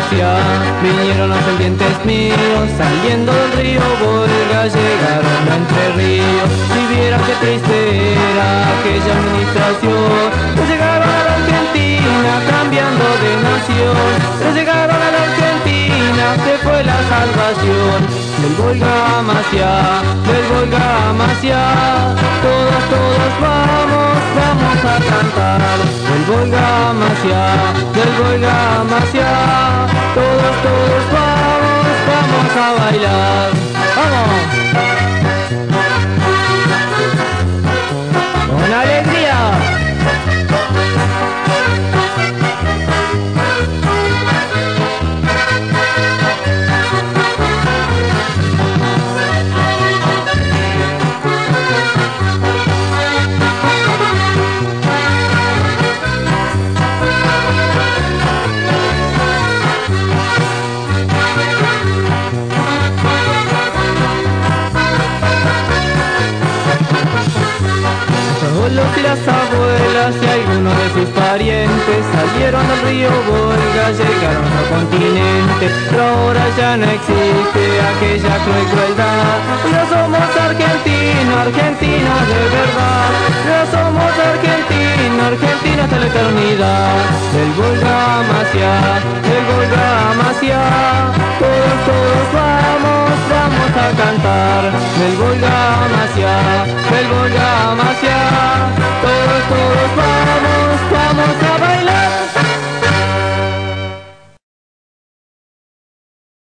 Amasia. Vinieron los pendientes míos, saliendo del río Volga, llegaron a Entre Ríos. Si vieran qué triste era aquella administración, pero llegaron a la Argentina cambiando de nación, pero llegaron a la Argentina, que fue la salvación. Del Volga a Amasia, del Volga a Amasia, todos, todos vamos, vamos a cantar. Del Volga a Amasia, del Volga a Amasia, todos, todos vamos, vamos a bailar. ¡Vamos! ¡Con alegría! Los y las abuelas y algunos de sus parientes salieron al río Volga, llegaron al continente, pero ahora ya no existe aquella cruel crueldad. Ya somos argentinos, argentinos de verdad, ya somos argentinos, argentinos hasta la eternidad. Del Volga a Amasia, del Volga a Amasia, todos, todos vamos, vamos a cantar. Del Volga a Amasia, del Volga a Amasia,